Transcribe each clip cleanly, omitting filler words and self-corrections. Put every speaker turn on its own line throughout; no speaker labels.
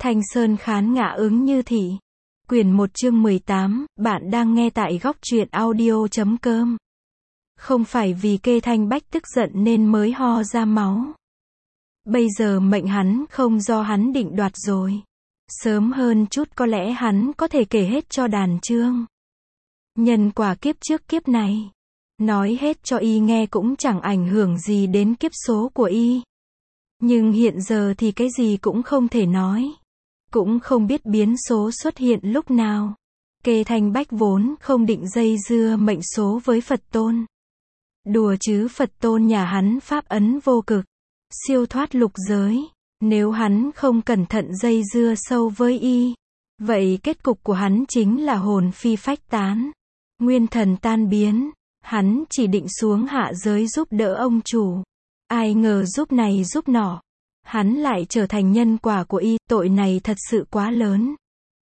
Thanh Sơn khán ngã ứng như thị. Quyển 1 chương 18, bạn đang nghe tại góc truyện audio.com. Không phải vì Kê Thanh Bách tức giận nên mới ho ra máu. Bây giờ mệnh hắn không do hắn định đoạt rồi. Sớm hơn chút có lẽ hắn có thể kể hết cho đàn chương. Nhân quả kiếp trước kiếp này. Nói hết cho y nghe cũng chẳng ảnh hưởng gì đến kiếp số của y. Nhưng hiện giờ thì cái gì cũng không thể nói. Cũng không biết biến số xuất hiện lúc nào. Kê Thanh Bách vốn không định dây dưa mệnh số với Phật Tôn. Đùa chứ Phật Tôn nhà hắn pháp ấn vô cực, siêu thoát lục giới. Nếu hắn không cẩn thận dây dưa sâu với y, vậy kết cục của hắn chính là hồn phi phách tán, nguyên thần tan biến. Hắn chỉ định xuống hạ giới giúp đỡ ông chủ. Ai ngờ giúp này giúp nọ, hắn lại trở thành nhân quả của y, tội này thật sự quá lớn.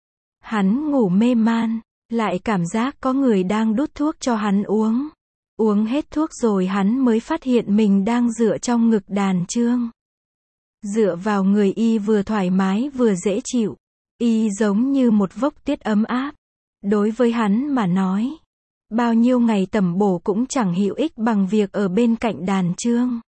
Hắn ngủ mê man, lại cảm giác có người đang đút thuốc cho hắn uống. Uống hết thuốc rồi hắn mới phát hiện mình đang dựa trong ngực đàn chương. Dựa vào người y vừa thoải mái vừa dễ chịu. Y giống như một vốc tiết ấm áp. Đối với hắn mà nói, bao nhiêu ngày tẩm bổ cũng chẳng hữu ích bằng việc ở bên cạnh đàn chương.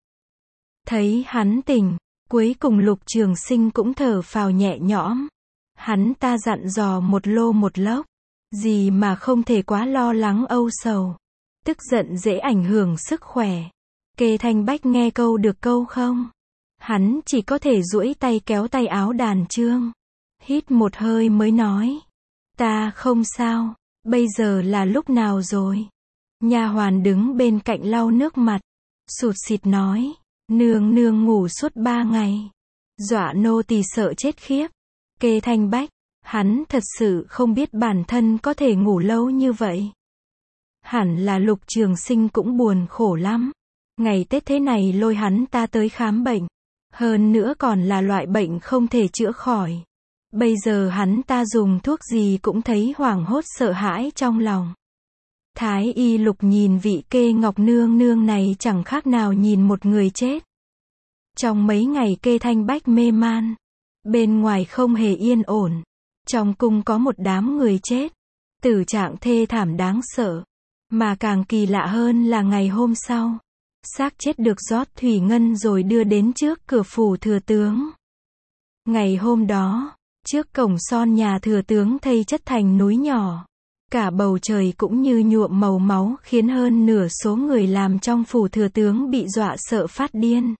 Thấy hắn tỉnh, cuối cùng Lục Trường Sinh cũng thở phào nhẹ nhõm. Hắn ta dặn dò một lô một lốc. Gì mà không thể quá lo lắng âu sầu. Tức giận dễ ảnh hưởng sức khỏe. Kê Thanh Bách nghe câu được câu không? Hắn chỉ có thể duỗi tay kéo tay áo đàn chương. Hít một hơi mới nói. Ta không sao. Bây giờ là lúc nào rồi? Nha hoàn đứng bên cạnh lau nước mặt. Sụt sịt nói. Nương nương ngủ suốt 3 ngày. Dọa nô tỳ sợ chết khiếp. Kê Thanh Bách, hắn thật sự không biết bản thân có thể ngủ lâu như vậy. Hẳn là Lục Trường Sinh cũng buồn khổ lắm. Ngày Tết thế này lôi hắn ta tới khám bệnh. Hơn nữa còn là loại bệnh không thể chữa khỏi. Bây giờ hắn ta dùng thuốc gì cũng thấy hoảng hốt sợ hãi trong lòng. Thái y Lục nhìn vị Kê Ngọc nương nương này chẳng khác nào nhìn một người chết. Trong mấy ngày Kê Thanh Bách mê man, bên ngoài không hề yên ổn. Trong cung có một đám người chết. Tử trạng thê thảm đáng sợ. Mà càng kỳ lạ hơn là ngày hôm sau, xác chết được rót thủy ngân rồi đưa đến trước cửa phủ thừa tướng. Ngày hôm đó, trước cổng son nhà thừa tướng thây chất thành núi nhỏ. Cả bầu trời cũng như nhuộm màu máu khiến hơn nửa số người làm trong phủ thừa tướng bị dọa sợ phát điên.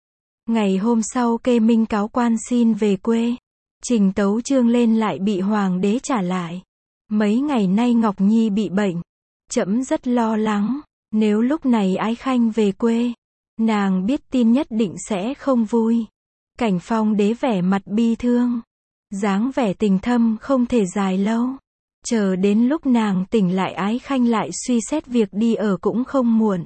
Ngày hôm sau Kê Minh cáo quan xin về quê. Trình tấu chương lên lại bị hoàng đế trả lại. Mấy ngày nay Ngọc Nhi bị bệnh. Trẫm rất lo lắng. Nếu lúc này Ái Khanh về quê, nàng biết tin nhất định sẽ không vui. Cảnh Phong đế vẻ mặt bi thương. Dáng vẻ tình thâm không thể dài lâu. Chờ đến lúc nàng tỉnh lại Ái Khanh lại suy xét việc đi ở cũng không muộn.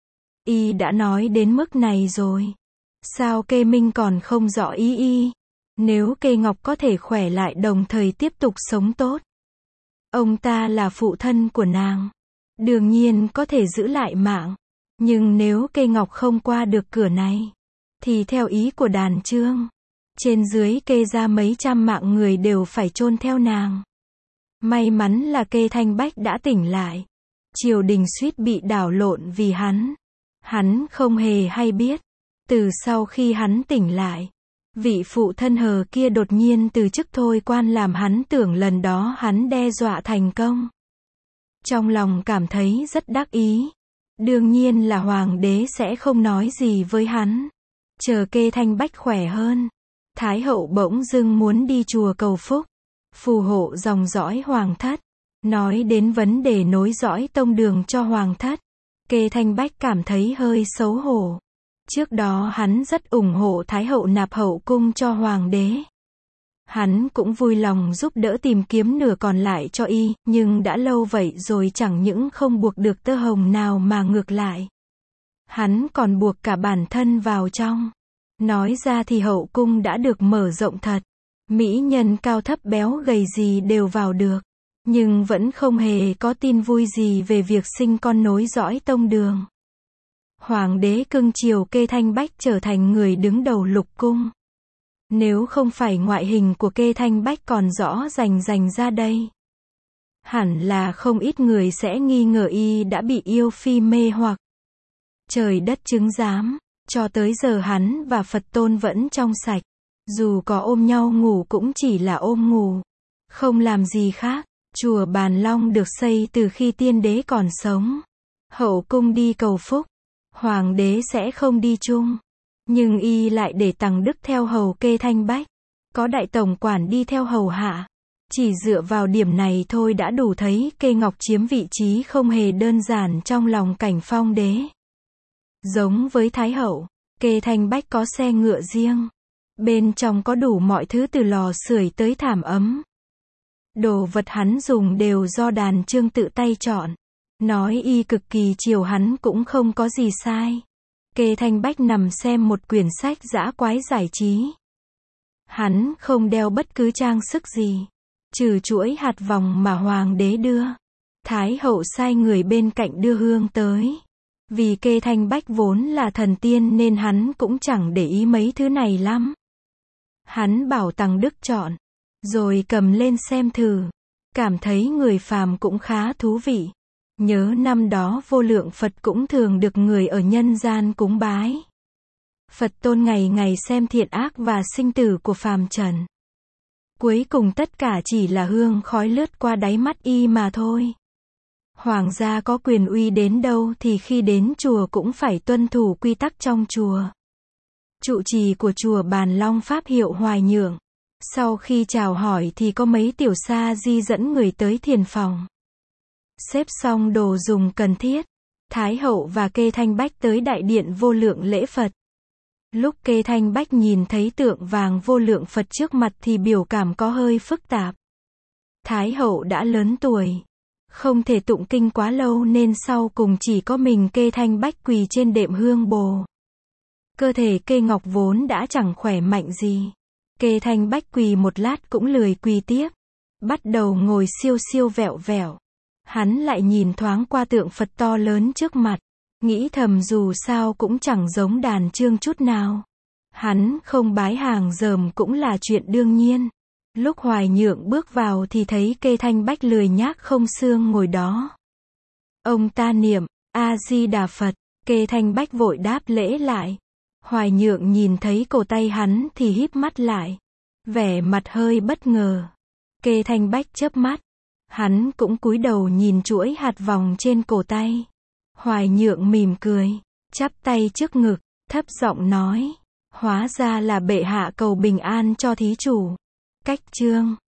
Y đã nói đến mức này rồi. Sao Kê Minh còn không rõ ý y? Nếu Kê Ngọc có thể khỏe lại đồng thời tiếp tục sống tốt. Ông ta là phụ thân của nàng. Đương nhiên có thể giữ lại mạng. Nhưng nếu Kê Ngọc không qua được cửa này, thì theo ý của đàn chương, trên dưới Kê ra mấy trăm mạng người đều phải chôn theo nàng. May mắn là Kê Thanh Bách đã tỉnh lại. Triều đình suýt bị đảo lộn vì hắn. Hắn không hề hay biết. Từ sau khi hắn tỉnh lại, vị phụ thân hờ kia đột nhiên từ chức thôi quan làm hắn tưởng lần đó hắn đe dọa thành công. Trong lòng cảm thấy rất đắc ý. Đương nhiên là hoàng đế sẽ không nói gì với hắn. Chờ Kê Thanh Bách khỏe hơn, Thái hậu bỗng dưng muốn đi chùa cầu phúc, phù hộ dòng dõi hoàng thất. Nói đến vấn đề nối dõi tông đường cho hoàng thất, Kê Thanh Bách cảm thấy hơi xấu hổ. Trước đó hắn rất ủng hộ Thái hậu nạp hậu cung cho hoàng đế. Hắn cũng vui lòng giúp đỡ tìm kiếm nửa còn lại cho y, nhưng đã lâu vậy rồi chẳng những không buộc được tơ hồng nào mà ngược lại. Hắn còn buộc cả bản thân vào trong. Nói ra thì hậu cung đã được mở rộng thật. Mỹ nhân cao thấp béo gầy gì đều vào được. Nhưng vẫn không hề có tin vui gì về việc sinh con nối dõi tông đường. Hoàng đế cưng chiều Kê Thanh Bách trở thành người đứng đầu lục cung. Nếu không phải ngoại hình của Kê Thanh Bách còn rõ rành rành ra đây, hẳn là không ít người sẽ nghi ngờ y đã bị yêu phi mê hoặc. Trời đất chứng giám, cho tới giờ hắn và Phật Tôn vẫn trong sạch. Dù có ôm nhau ngủ cũng chỉ là ôm ngủ, không làm gì khác. Chùa Bàn Long được xây từ khi tiên đế còn sống. Hậu cung đi cầu phúc, hoàng đế sẽ không đi chung. Nhưng y lại để Tằng Đức theo hầu Kê Thanh Bách, có đại tổng quản đi theo hầu hạ. Chỉ dựa vào điểm này thôi đã đủ thấy Kê Ngọc chiếm vị trí không hề đơn giản trong lòng Cảnh Phong đế. Giống với Thái hậu, Kê Thanh Bách có xe ngựa riêng. Bên trong có đủ mọi thứ từ lò sưởi tới thảm ấm. Đồ vật hắn dùng đều do Đàn Trương tự tay chọn. Nói y cực kỳ chiều hắn cũng không có gì sai. Kê Thanh Bách nằm xem một quyển sách dã quái giải trí. Hắn không đeo bất cứ trang sức gì, trừ chuỗi hạt vòng mà hoàng đế đưa. Thái hậu sai người bên cạnh đưa hương tới. Vì Kê Thanh Bách vốn là thần tiên nên hắn cũng chẳng để ý mấy thứ này lắm. Hắn bảo Tằng Đức chọn, rồi cầm lên xem thử. Cảm thấy người phàm cũng khá thú vị. Nhớ năm đó Vô Lượng Phật cũng thường được người ở nhân gian cúng bái. Phật Tôn ngày ngày xem thiện ác và sinh tử của phàm trần. Cuối cùng tất cả chỉ là hương khói lướt qua đáy mắt y mà thôi. Hoàng gia có quyền uy đến đâu thì khi đến chùa cũng phải tuân thủ quy tắc trong chùa. Trụ trì của chùa Bàn Long pháp hiệu Hoài Nhượng. Sau khi chào hỏi thì có mấy tiểu sa di dẫn người tới thiền phòng. Xếp xong đồ dùng cần thiết, Thái hậu và Kê Thanh Bách tới đại điện Vô Lượng lễ Phật. Lúc Kê Thanh Bách nhìn thấy tượng vàng Vô Lượng Phật trước mặt thì biểu cảm có hơi phức tạp. Thái hậu đã lớn tuổi, không thể tụng kinh quá lâu nên sau cùng chỉ có mình Kê Thanh Bách quỳ trên đệm hương bồ. Cơ thể Kê Ngọc vốn đã chẳng khỏe mạnh gì. Kê Thanh Bách quỳ một lát cũng lười quỳ tiếp. Bắt đầu ngồi siêu siêu vẹo vẹo. Hắn lại nhìn thoáng qua tượng Phật to lớn trước mặt. Nghĩ thầm dù sao cũng chẳng giống Đàn Trương chút nào. Hắn không bái hàng dờm cũng là chuyện đương nhiên. Lúc Hoài Nhượng bước vào thì thấy Kê Thanh Bách lười nhác không xương ngồi đó. Ông ta niệm A-di-đà Phật. Kê Thanh Bách vội đáp lễ lại. Hoài Nhượng nhìn thấy cổ tay hắn thì híp mắt lại. Vẻ mặt hơi bất ngờ. Kê Thanh Bách chớp mắt. Hắn cũng cúi đầu nhìn chuỗi hạt vòng trên cổ tay. Hoài Nhượng mỉm cười, chắp tay trước ngực, thấp giọng nói. Hóa ra là bệ hạ cầu bình an cho thí chủ. Cách chương